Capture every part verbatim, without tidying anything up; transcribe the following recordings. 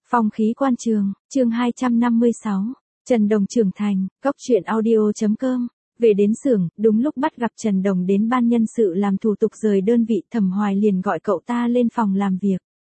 Phong khí quan trường, chương hai trăm năm mươi sáu, Trần Đồng trưởng thành, góc truyện audio.com. Về đến xưởng, đúng lúc bắt gặp Trần Đồng đến ban nhân sự làm thủ tục rời đơn vị, Thẩm Hoài liền gọi cậu ta lên phòng làm việc.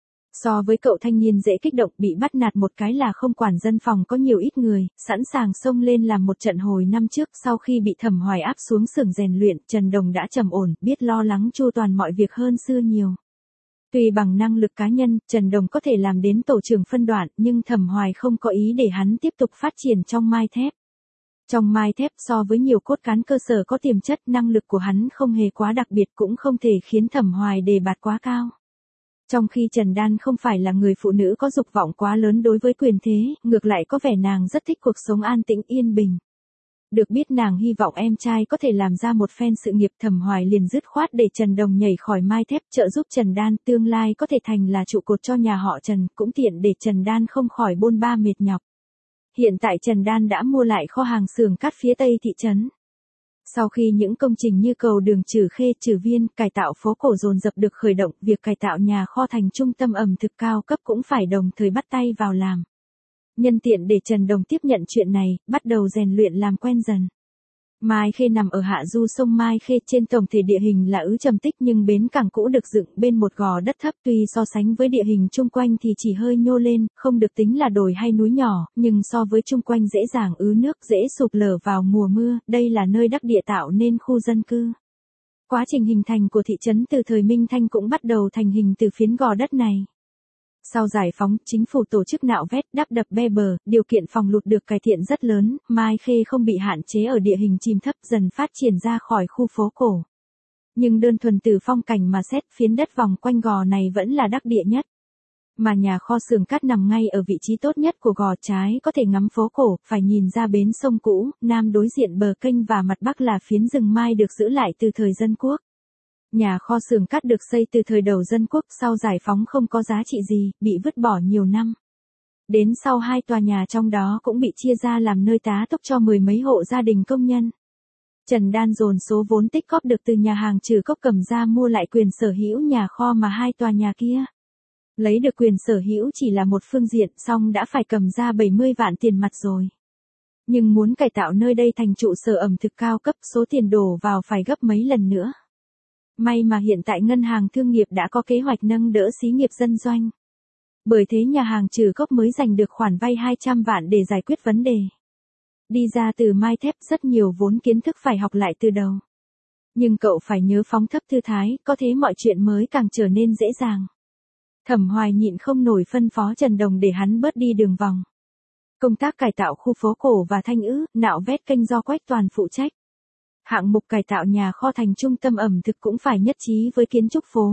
So với cậu thanh niên dễ kích động bị bắt nạt một cái là không quản dân phòng có nhiều ít người, sẵn sàng xông lên làm một trận hồi năm trước. Sau khi bị Thẩm Hoài áp xuống xưởng rèn luyện, Trần Đồng đã trầm ổn, biết lo lắng chu toàn mọi việc hơn xưa nhiều. Tuy bằng năng lực cá nhân, Trần Đồng có thể làm đến tổ trưởng phân đoạn, nhưng Thẩm Hoài không có ý để hắn tiếp tục phát triển trong mai thép. Trong mai thép so với nhiều cốt cán cơ sở có tiềm chất, năng lực của hắn không hề quá đặc biệt, cũng không thể khiến Thẩm Hoài đề bạt quá cao. Trong khi Trần Đan không phải là người phụ nữ có dục vọng quá lớn đối với quyền thế, ngược lại có vẻ nàng rất thích cuộc sống an tĩnh yên bình. Được biết nàng hy vọng em trai có thể làm ra một phen sự nghiệp, Thẩm Hoài liền dứt khoát để Trần Đồng nhảy khỏi mai thép, trợ giúp Trần Đan tương lai có thể thành là trụ cột cho nhà họ Trần, cũng tiện để Trần Đan không khỏi bôn ba mệt nhọc. Hiện tại Trần Đan đã mua lại kho hàng xưởng cát phía tây thị trấn. Sau khi những công trình như cầu đường Trừ Khê, Trừ Viên, cải tạo phố cổ dồn dập được khởi động, việc cải tạo nhà kho thành trung tâm ẩm thực cao cấp cũng phải đồng thời bắt tay vào làm. Nhân tiện để Trần Đồng tiếp nhận chuyện này, bắt đầu rèn luyện làm quen dần. Mai Khê nằm ở hạ du sông Mai Khê, trên tổng thể địa hình là ứ trầm tích, nhưng bến cảng cũ được dựng bên một gò đất thấp, tuy so sánh với địa hình chung quanh thì chỉ hơi nhô lên, không được tính là đồi hay núi nhỏ, nhưng so với chung quanh dễ dàng ứ nước, dễ sụp lở vào mùa mưa, đây là nơi đắc địa tạo nên khu dân cư. Quá trình hình thành của thị trấn từ thời Minh Thanh cũng bắt đầu thành hình từ phiến gò đất này. Sau giải phóng, chính phủ tổ chức nạo vét, đắp đập be bờ, điều kiện phòng lụt được cải thiện rất lớn, Mai Khê không bị hạn chế ở địa hình chìm thấp, dần phát triển ra khỏi khu phố cổ. Nhưng đơn thuần từ phong cảnh mà xét, phiến đất vòng quanh gò này vẫn là đắc địa nhất. Mà nhà kho xưởng cát nằm ngay ở vị trí tốt nhất của gò, trái có thể ngắm phố cổ, phải nhìn ra bến sông cũ, nam đối diện bờ kênh và mặt bắc là phiến rừng mai được giữ lại từ thời Dân Quốc. Nhà kho xưởng cát được xây từ thời đầu Dân Quốc, sau giải phóng không có giá trị gì, bị vứt bỏ nhiều năm. Đến sau hai tòa nhà trong đó cũng bị chia ra làm nơi tá túc cho mười mấy hộ gia đình công nhân. Trần Đan dồn số vốn tích góp được từ nhà hàng Trừ Cốc cầm ra mua lại quyền sở hữu nhà kho mà hai tòa nhà kia. Lấy được quyền sở hữu chỉ là một phương diện, song đã phải cầm ra bảy mươi vạn tiền mặt rồi. Nhưng muốn cải tạo nơi đây thành trụ sở ẩm thực cao cấp, số tiền đổ vào phải gấp mấy lần nữa. May mà hiện tại ngân hàng thương nghiệp đã có kế hoạch nâng đỡ xí nghiệp dân doanh. Bởi thế nhà hàng Trừ Cốc mới giành được khoản vay hai trăm vạn để giải quyết vấn đề. Đi ra từ mai thép, rất nhiều vốn kiến thức phải học lại từ đầu. Nhưng cậu phải nhớ phóng thấp thư thái, có thế mọi chuyện mới càng trở nên dễ dàng. Thẩm Hoài nhịn không nổi phân phó Trần Đồng để hắn bớt đi đường vòng. Công tác cải tạo khu phố cổ và thanh ứ, nạo vét kênh do Quách Toàn phụ trách. Hạng mục cải tạo nhà kho thành trung tâm ẩm thực cũng phải nhất trí với kiến trúc phố.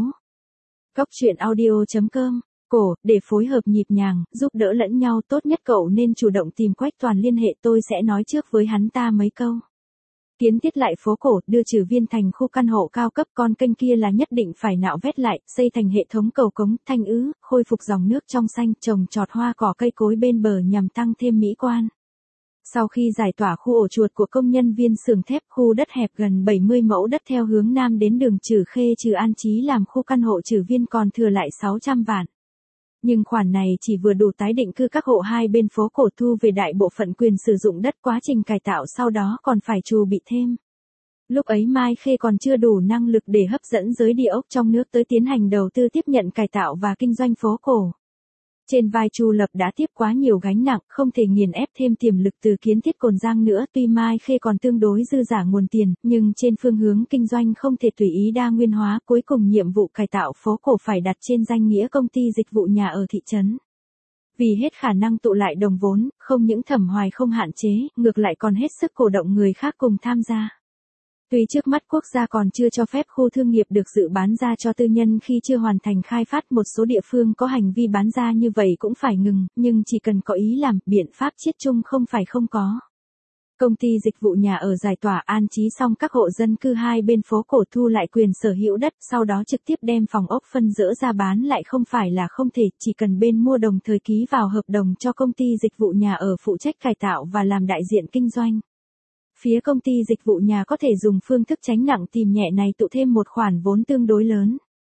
Góc truyện audio.com. Cổ, để phối hợp nhịp nhàng, giúp đỡ lẫn nhau, tốt nhất cậu nên chủ động tìm Quách Toàn liên hệ, tôi sẽ nói trước với hắn ta mấy câu. Kiến thiết lại phố cổ, đưa Trừ Viên thành khu căn hộ cao cấp, con kênh kia là nhất định phải nạo vét lại, xây thành hệ thống cầu cống, thanh ứ, khôi phục dòng nước trong xanh, trồng trọt hoa cỏ cây cối bên bờ nhằm tăng thêm mỹ quan. Sau khi giải tỏa khu ổ chuột của công nhân viên xưởng thép, khu đất hẹp gần bảy mươi mẫu đất theo hướng nam đến đường Trừ Khê Trừ An Chí làm khu căn hộ Trừ Viên còn thừa lại sáu trăm vạn. Nhưng khoản này chỉ vừa đủ tái định cư các hộ hai bên phố cổ, thu về đại bộ phận quyền sử dụng đất, quá trình cải tạo sau đó còn phải trù bị thêm. Lúc ấy Mai Khê còn chưa đủ năng lực để hấp dẫn giới địa ốc trong nước tới tiến hành đầu tư tiếp nhận cải tạo và kinh doanh phố cổ. Trên vai Chu Lập đã tiếp quá nhiều gánh nặng, không thể nghiền ép thêm tiềm lực từ kiến thiết Cồn Giang nữa, tuy Mai Khê còn tương đối dư giả nguồn tiền, nhưng trên phương hướng kinh doanh không thể tùy ý đa nguyên hóa, cuối cùng nhiệm vụ cải tạo phố cổ phải đặt trên danh nghĩa công ty dịch vụ nhà ở thị trấn. Vì hết khả năng tụ lại đồng vốn, không những Thẩm Hoài không hạn chế, ngược lại còn hết sức cổ động người khác cùng tham gia. Tuy trước mắt quốc gia còn chưa cho phép khu thương nghiệp được dự bán ra cho tư nhân khi chưa hoàn thành khai phát, một số địa phương có hành vi bán ra như vậy cũng phải ngừng, nhưng chỉ cần có ý làm, biện pháp chiết chung không phải không có. Công ty dịch vụ nhà ở giải tỏa an trí xong các hộ dân cư hai bên phố cổ, thu lại quyền sở hữu đất, sau đó trực tiếp đem phòng ốc phân dỡ ra bán lại không phải là không thể, chỉ cần bên mua đồng thời ký vào hợp đồng cho công ty dịch vụ nhà ở phụ trách cải tạo và làm đại diện kinh doanh. Phía công ty dịch vụ nhà có thể dùng phương thức tránh nặng tìm nhẹ này tụ thêm một khoản vốn tương đối lớn.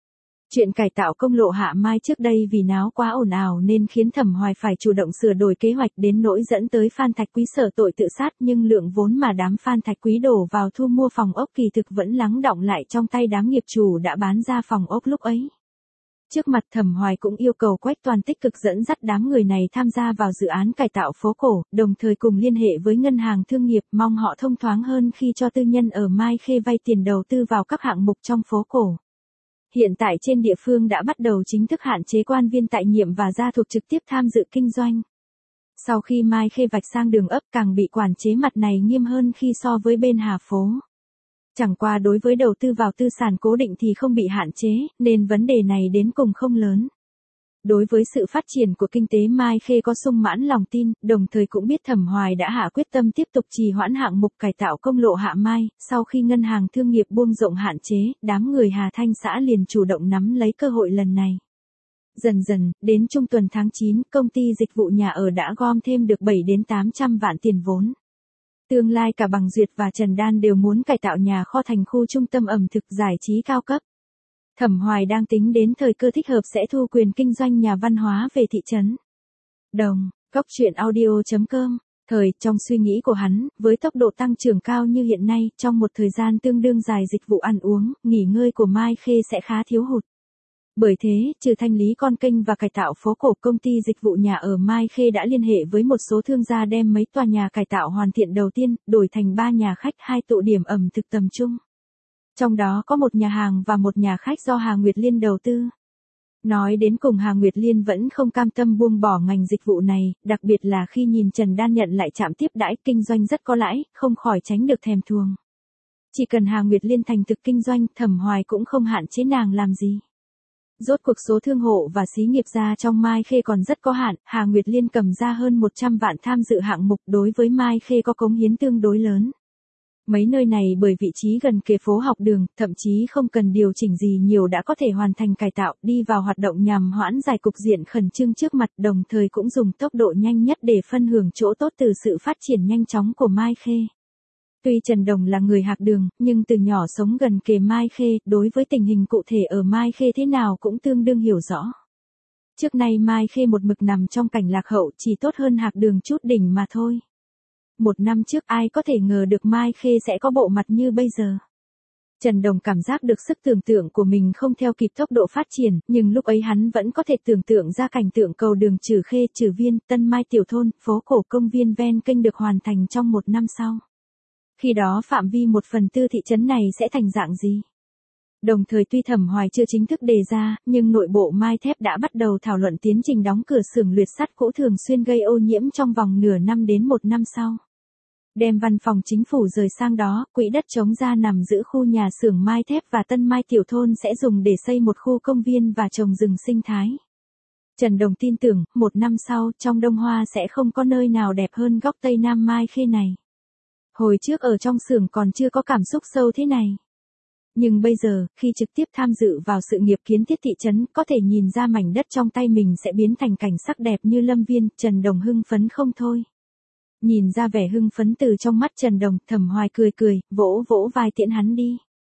Chuyện cải tạo công lộ Hạ Mai trước đây vì náo quá ồn ào nên khiến Thẩm Hoài phải chủ động sửa đổi kế hoạch đến nỗi dẫn tới Phan Thạch Quý sở tội tự sát, nhưng lượng vốn mà đám Phan Thạch Quý đổ vào thu mua phòng ốc kỳ thực vẫn lắng đọng lại trong tay đám nghiệp chủ đã bán ra phòng ốc lúc ấy. Trước mặt Thẩm Hoài cũng yêu cầu Quách Toàn tích cực dẫn dắt đám người này tham gia vào dự án cải tạo phố cổ, đồng thời cùng liên hệ với ngân hàng thương nghiệp mong họ thông thoáng hơn khi cho tư nhân ở Mai Khê vay tiền đầu tư vào các hạng mục trong phố cổ. Hiện tại trên địa phương đã bắt đầu chính thức hạn chế quan viên tại nhiệm và gia thuộc trực tiếp tham dự kinh doanh. Sau khi Mai Khê vạch sang đường ấp càng bị quản chế mặt này nghiêm hơn khi so với bên Hà Phố. Chẳng qua đối với đầu tư vào tư sản cố định thì không bị hạn chế, nên vấn đề này đến cùng không lớn. Đối với sự phát triển của kinh tế Mai Khê có sung mãn lòng tin, đồng thời cũng biết Thẩm Hoài đã hạ quyết tâm tiếp tục trì hoãn hạng mục cải tạo công lộ Hạ Mai, sau khi ngân hàng thương nghiệp buông rộng hạn chế, đám người Hà Thanh xã liền chủ động nắm lấy cơ hội lần này. Dần dần, đến trung tuần tháng chín, công ty dịch vụ nhà ở đã gom thêm được bảy đến tám trăm vạn tiền vốn. Tương lai cả Bằng Duyệt và Trần Đan đều muốn cải tạo nhà kho thành khu trung tâm ẩm thực giải trí cao cấp. Thẩm Hoài đang tính đến thời cơ thích hợp sẽ thu quyền kinh doanh nhà văn hóa về thị trấn Đồng. Góc truyện audio chấm com. Thời, trong suy nghĩ của hắn, với tốc độ tăng trưởng cao như hiện nay, trong một thời gian tương đương dài dịch vụ ăn uống, nghỉ ngơi của Mai Khê sẽ khá thiếu hụt. Bởi thế, trừ thanh lý con kênh và cải tạo phố cổ, công ty dịch vụ nhà ở Mai Khê đã liên hệ với một số thương gia đem mấy tòa nhà cải tạo hoàn thiện đầu tiên, đổi thành ba nhà khách, hai tụ điểm ẩm thực tầm trung. Trong đó có một nhà hàng và một nhà khách do Hà Nguyệt Liên đầu tư. Nói đến cùng Hà Nguyệt Liên vẫn không cam tâm buông bỏ ngành dịch vụ này, đặc biệt là khi nhìn Trần Đan nhận lại trạm tiếp đãi kinh doanh rất có lãi, không khỏi tránh được thèm thuồng. Chỉ cần Hà Nguyệt Liên thành thực kinh doanh, Thẩm Hoài cũng không hạn chế nàng làm gì. Rốt cuộc số thương hộ và xí nghiệp gia trong Mai Khê còn rất có hạn, Hà Nguyệt Liên cầm ra hơn một trăm vạn tham dự hạng mục, đối với Mai Khê có cống hiến tương đối lớn. Mấy nơi này bởi vị trí gần kề phố học đường, thậm chí không cần điều chỉnh gì nhiều đã có thể hoàn thành cải tạo, đi vào hoạt động nhằm hoãn giải cục diện khẩn trương trước mặt, đồng thời cũng dùng tốc độ nhanh nhất để phân hưởng chỗ tốt từ sự phát triển nhanh chóng của Mai Khê. Tuy Trần Đồng là người Hạc Đường, nhưng từ nhỏ sống gần kề Mai Khê, đối với tình hình cụ thể ở Mai Khê thế nào cũng tương đương hiểu rõ. Trước nay Mai Khê một mực nằm trong cảnh lạc hậu, chỉ tốt hơn Hạc Đường chút đỉnh mà thôi. Một năm trước ai có thể ngờ được Mai Khê sẽ có bộ mặt như bây giờ. Trần Đồng cảm giác được sức tưởng tượng của mình không theo kịp tốc độ phát triển, nhưng lúc ấy hắn vẫn có thể tưởng tượng ra cảnh tượng cầu đường Trừ Khê, Trừ Viên, Tân Mai Tiểu Thôn, phố cổ công viên ven kênh được hoàn thành trong một năm sau. Khi đó phạm vi một phần tư thị trấn này sẽ thành dạng gì? Đồng thời tuy Thẩm Hoài chưa chính thức đề ra, nhưng nội bộ Mai Thép đã bắt đầu thảo luận tiến trình đóng cửa xưởng luyện sắt cũ thường xuyên gây ô nhiễm trong vòng nửa năm đến một năm sau. Đem văn phòng chính phủ rời sang đó, quỹ đất trống ra nằm giữ khu nhà xưởng Mai Thép và Tân Mai Tiểu Thôn sẽ dùng để xây một khu công viên và trồng rừng sinh thái. Trần Đồng tin tưởng, một năm sau, trong Đông Hoa sẽ không có nơi nào đẹp hơn góc Tây Nam Mai Khê này. Hồi trước ở trong xưởng còn chưa có cảm xúc sâu thế này. Nhưng bây giờ, khi trực tiếp tham dự vào sự nghiệp kiến thiết thị trấn, có thể nhìn ra mảnh đất trong tay mình sẽ biến thành cảnh sắc đẹp như lâm viên, Trần Đồng hưng phấn không thôi. Nhìn ra vẻ hưng phấn từ trong mắt Trần Đồng, Thẩm Hoài cười cười, vỗ vỗ vai tiễn hắn đi.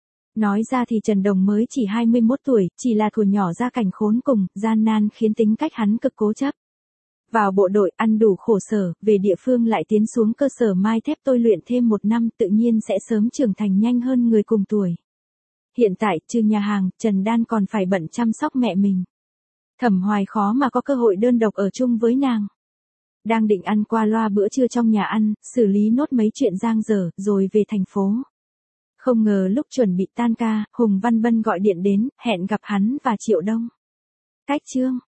Nói ra thì Trần Đồng mới chỉ hai mươi mốt tuổi, chỉ là thuở nhỏ ra cảnh khốn cùng, gian nan khiến tính cách hắn cực cố chấp. Vào bộ đội, ăn đủ khổ sở, về địa phương lại tiến xuống cơ sở Mai Thép tôi luyện thêm một năm, tự nhiên sẽ sớm trưởng thành nhanh hơn người cùng tuổi. Hiện tại, trừ nhà hàng, Trần Đan còn phải bận chăm sóc mẹ mình. Thẩm Hoài khó mà có cơ hội đơn độc ở chung với nàng. Đang định ăn qua loa bữa trưa trong nhà ăn, xử lý nốt mấy chuyện dang dở, rồi về thành phố. Không ngờ lúc chuẩn bị tan ca, Hùng Văn Bân gọi điện đến, hẹn gặp hắn và Triệu Đông. Cách chương